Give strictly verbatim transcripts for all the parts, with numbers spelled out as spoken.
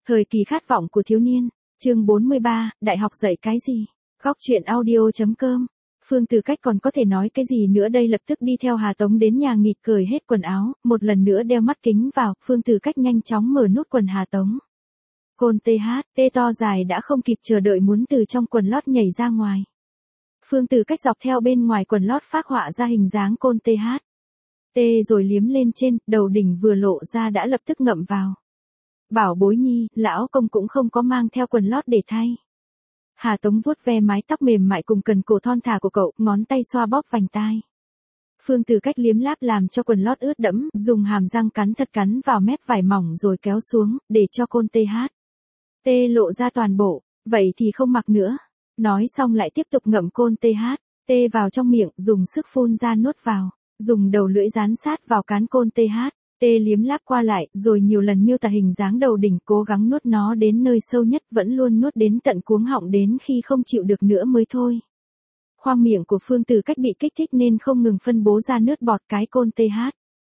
Thời kỳ khát vọng của thiếu niên, chương bốn mươi ba, đại học dạy cái gì? Góc truyện audio.com. Phương Tử Cách còn có thể nói cái gì nữa đây, lập tức đi theo Hà Tống đến nhà nghịch, cởi hết quần áo, một lần nữa đeo mắt kính vào, Phương Tử Cách nhanh chóng mở nút quần Hà Tống. Côn tê hát, tê to dài đã không kịp chờ đợi muốn từ trong quần lót nhảy ra ngoài. Phương Tử Cách dọc theo bên ngoài quần lót phác họa ra hình dáng côn tê hát. Tê rồi liếm lên trên, đầu đỉnh vừa lộ ra đã lập tức ngậm vào. Bảo bối nhi, lão công cũng không có mang theo quần lót để thay. Hà Tống vuốt ve mái tóc mềm mại cùng cần cổ thon thả của cậu, ngón tay xoa bóp vành tai. Phương Tử Cách liếm láp làm cho quần lót ướt đẫm, dùng hàm răng cắn thật cắn vào mép vải mỏng rồi kéo xuống, để cho côn tê hát. Tê lộ ra toàn bộ, vậy thì không mặc nữa. Nói xong lại tiếp tục ngậm côn tê hát, tê vào trong miệng, dùng sức phun ra nuốt vào, dùng đầu lưỡi dán sát vào cán côn tê hát. Tê liếm láp qua lại, rồi nhiều lần miêu tả hình dáng đầu đỉnh, cố gắng nuốt nó đến nơi sâu nhất, vẫn luôn nuốt đến tận cuống họng, đến khi không chịu được nữa mới thôi. Khoang miệng của Phương Tử Cách bị kích thích nên không ngừng phân bố ra nước bọt cái côn tê hát.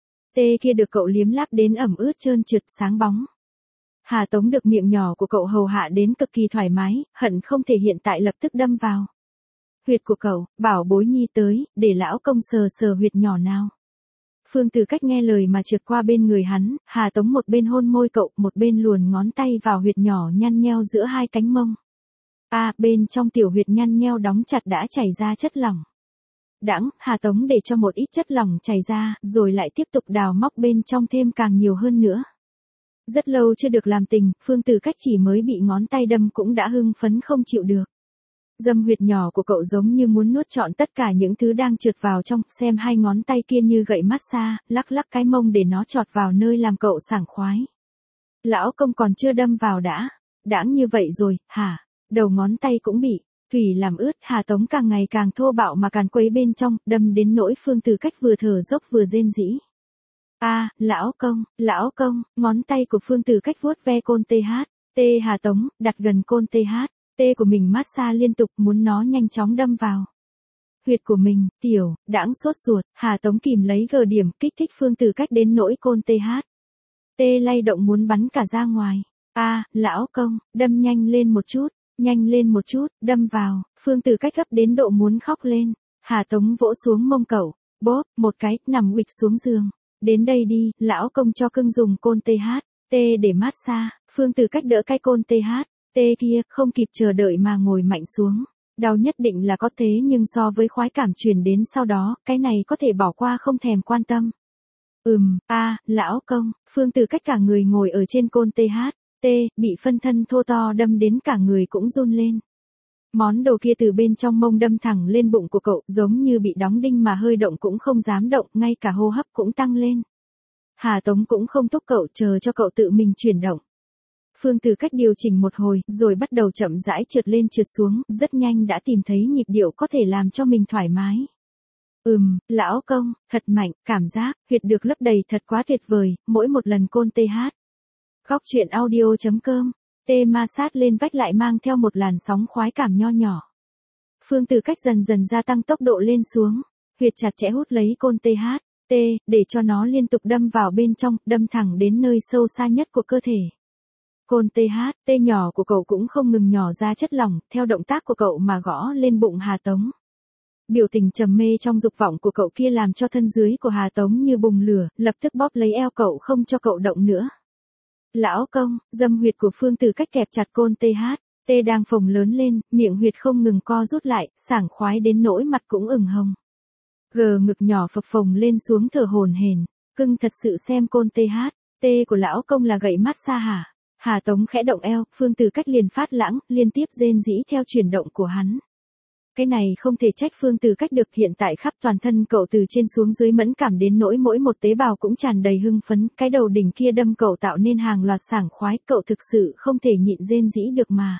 Tê kia được cậu liếm láp đến ẩm ướt trơn trượt sáng bóng. Hà Tống được miệng nhỏ của cậu hầu hạ đến cực kỳ thoải mái, hận không thể hiện tại lập tức đâm vào huyệt của cậu, bảo bối nhi tới, để lão công sờ sờ huyệt nhỏ nào. Phương Tử Cách nghe lời mà trượt qua bên người hắn, Hà Tống một bên hôn môi cậu, một bên luồn ngón tay vào huyệt nhỏ nhăn nheo giữa hai cánh mông. A, à, bên trong tiểu huyệt nhăn nheo đóng chặt đã chảy ra chất lỏng. Đãng, Hà Tống để cho một ít chất lỏng chảy ra, rồi lại tiếp tục đào móc bên trong thêm càng nhiều hơn nữa. Rất lâu chưa được làm tình, Phương Tử Cách chỉ mới bị ngón tay đâm cũng đã hưng phấn không chịu được. Dâm huyệt nhỏ của cậu giống như muốn nuốt trọn tất cả những thứ đang trượt vào trong, xem hai ngón tay kia như gậy massage, lắc lắc cái mông để nó trọt vào nơi làm cậu sảng khoái. Lão công còn chưa đâm vào đã, đãng như vậy rồi, hả? Đầu ngón tay cũng bị thủy làm ướt, Hà Tống càng ngày càng thô bạo mà càn quấy bên trong, đâm đến nỗi Phương Tử Cách vừa thở dốc vừa rên rỉ. A, à, lão công, lão công, ngón tay của Phương Tử Cách vuốt ve côn tê hát, tê Hà Tống, đặt gần côn tê hát. Tê của mình massage liên tục, muốn nó nhanh chóng đâm vào huyệt của mình. Tiểu, đãng sốt ruột, Hà Tống kìm lấy gờ điểm, kích thích Phương Tử Cách đến nỗi côn tê hát. Tê lay động muốn bắn cả ra ngoài. A, à, lão công, đâm nhanh lên một chút, nhanh lên một chút, đâm vào. Phương Tử Cách gấp đến độ muốn khóc lên. Hà Tống vỗ xuống mông cậu, bóp, một cái, nằm uịch xuống giường. Đến đây đi, lão công cho cưng dùng côn tê hát. Tê để massage, Phương Tử Cách đỡ cái côn tê hát. Tê kia, không kịp chờ đợi mà ngồi mạnh xuống. Đau nhất định là có thế, nhưng so với khoái cảm truyền đến sau đó, cái này có thể bỏ qua không thèm quan tâm. Ừm, a, à, lão công, Phương Tử Cách cả người ngồi ở trên côn tê hát. Tê, bị phân thân thô to đâm đến cả người cũng run lên. Món đồ kia từ bên trong mông đâm thẳng lên bụng của cậu, giống như bị đóng đinh mà hơi động cũng không dám động, ngay cả hô hấp cũng tăng lên. Hà Tống cũng không thúc cậu, chờ cho cậu tự mình chuyển động. Phương Tử Cách điều chỉnh một hồi, rồi bắt đầu chậm rãi trượt lên trượt xuống, rất nhanh đã tìm thấy nhịp điệu có thể làm cho mình thoải mái. Ừm, lão công, thật mạnh, cảm giác, huyệt được lấp đầy thật quá tuyệt vời, mỗi một lần côn tê hát. Góc truyện audio.com, tê ma sát lên vách lại mang theo một làn sóng khoái cảm nho nhỏ. Phương Tử Cách dần dần gia tăng tốc độ lên xuống, huyệt chặt chẽ hút lấy côn tê hát, tê, để cho nó liên tục đâm vào bên trong, đâm thẳng đến nơi sâu xa nhất của cơ thể. Côn tê hát, tê nhỏ của cậu cũng không ngừng nhỏ ra chất lỏng, theo động tác của cậu mà gõ lên bụng Hà Tống. Biểu tình trầm mê trong dục vọng của cậu kia làm cho thân dưới của Hà Tống như bùng lửa, lập tức bóp lấy eo cậu không cho cậu động nữa. Lão công, dâm huyệt của Phương Tử Cách kẹp chặt côn tê hát, tê đang phồng lớn lên, miệng huyệt không ngừng co rút lại, sảng khoái đến nỗi mặt cũng ửng hồng. Gờ ngực nhỏ phập phồng lên xuống thở hổn hển, cưng thật sự xem côn tê hát, tê của lão công là gậy massage hả? Hà Tống khẽ động eo, Phương Tử Cách liền phát lãng, liên tiếp rên rỉ theo chuyển động của hắn. Cái này không thể trách Phương Tử Cách được, hiện tại khắp toàn thân cậu từ trên xuống dưới mẫn cảm đến nỗi mỗi một tế bào cũng tràn đầy hưng phấn, cái đầu đỉnh kia đâm cậu tạo nên hàng loạt sảng khoái, cậu thực sự không thể nhịn rên rỉ được mà.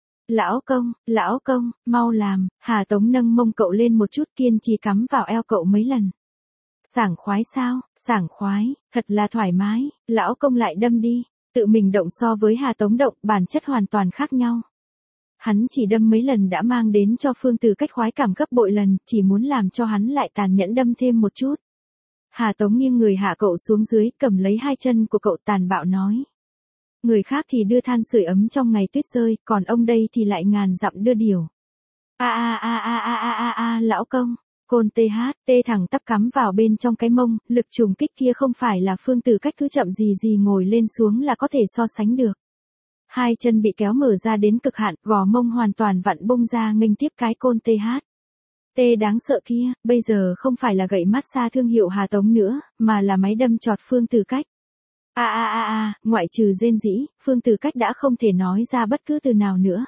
Lão công, lão công, mau làm, Hà Tống nâng mông cậu lên một chút, kiên trì cắm vào eo cậu mấy lần. Sảng khoái sao, sảng khoái, thật là thoải mái, lão công lại đâm đi. Tự mình động so với Hà Tống động, bản chất hoàn toàn khác nhau. Hắn chỉ đâm mấy lần đã mang đến cho Phương Tử Cách khoái cảm gấp bội lần, chỉ muốn làm cho hắn lại tàn nhẫn đâm thêm một chút. Hà Tống nghiêng người hạ cậu xuống dưới, cầm lấy hai chân của cậu tàn bạo nói. Người khác thì đưa than sưởi ấm trong ngày tuyết rơi, còn ông đây thì lại ngàn dặm đưa điều. A a a a a a a a lão công, côn tê hát, tê thẳng tắp cắm vào bên trong cái mông, lực trùng kích kia không phải là Phương Tử Cách cứ chậm gì gì ngồi lên xuống là có thể so sánh được. Hai chân bị kéo mở ra đến cực hạn, gò mông hoàn toàn vặn bung ra nghênh tiếp cái côn tê hát. Tê đáng sợ kia, bây giờ không phải là gậy massage thương hiệu Hà Tống nữa, mà là máy đâm chọt Phương Tử Cách. A a a a, ngoại trừ rên rỉ, Phương Tử Cách đã không thể nói ra bất cứ từ nào nữa.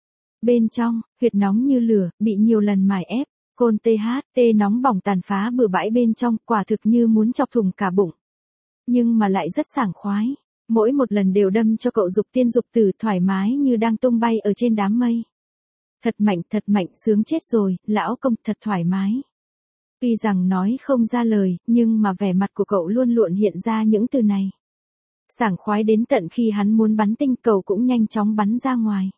Bên trong, huyệt nóng như lửa, bị nhiều lần mài ép, côn tê hát, tê nóng bỏng tàn phá bừa bãi bên trong, quả thực như muốn chọc thủng cả bụng. Nhưng mà lại rất sảng khoái, mỗi một lần đều đâm cho cậu dục tiên dục tử thoải mái như đang tung bay ở trên đám mây. Thật mạnh, thật mạnh, sướng chết rồi, lão công thật thoải mái. Tuy rằng nói không ra lời, nhưng mà vẻ mặt của cậu luôn luộn hiện ra những từ này. Sảng khoái đến tận khi hắn muốn bắn tinh cầu cũng nhanh chóng bắn ra ngoài.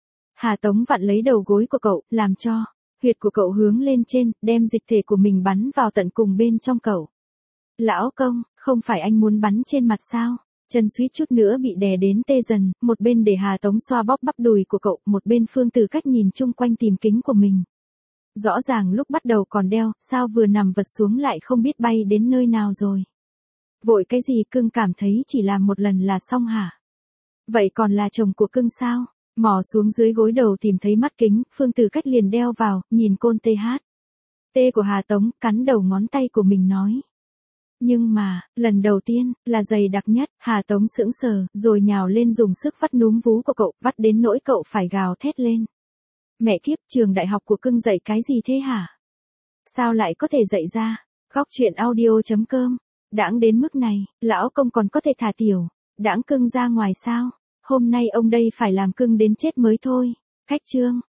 Hà Tống vặn lấy đầu gối của cậu, làm cho huyệt của cậu hướng lên trên, đem dịch thể của mình bắn vào tận cùng bên trong cậu. Lão công, không phải anh muốn bắn trên mặt sao? Chân suýt chút nữa bị đè đến tê dần, một bên để Hà Tống xoa bóp bắp đùi của cậu, một bên Phương Tử Cách nhìn chung quanh tìm kính của mình. Rõ ràng lúc bắt đầu còn đeo, sao vừa nằm vật xuống lại không biết bay đến nơi nào rồi. Vội cái gì cưng cảm thấy chỉ làm một lần là xong hả? Vậy còn là chồng của cưng sao? Mò xuống dưới gối đầu tìm thấy mắt kính, Phương Tử Cách liền đeo vào, nhìn côn tê hát. Tê của Hà Tống, cắn đầu ngón tay của mình nói. Nhưng mà, lần đầu tiên, là dày đặc nhất, Hà Tống sững sờ, rồi nhào lên dùng sức vắt núm vú của cậu, vắt đến nỗi cậu phải gào thét lên. Mẹ kiếp, trường đại học của cưng dạy cái gì thế hả? Sao lại có thể dạy ra? Góc truyện audio chấm com. Đãng đến mức này, lão công còn có thể thả tiểu, đãng cưng ra ngoài sao? Hôm nay ông đây phải làm cưng đến chết mới thôi. Cách chương.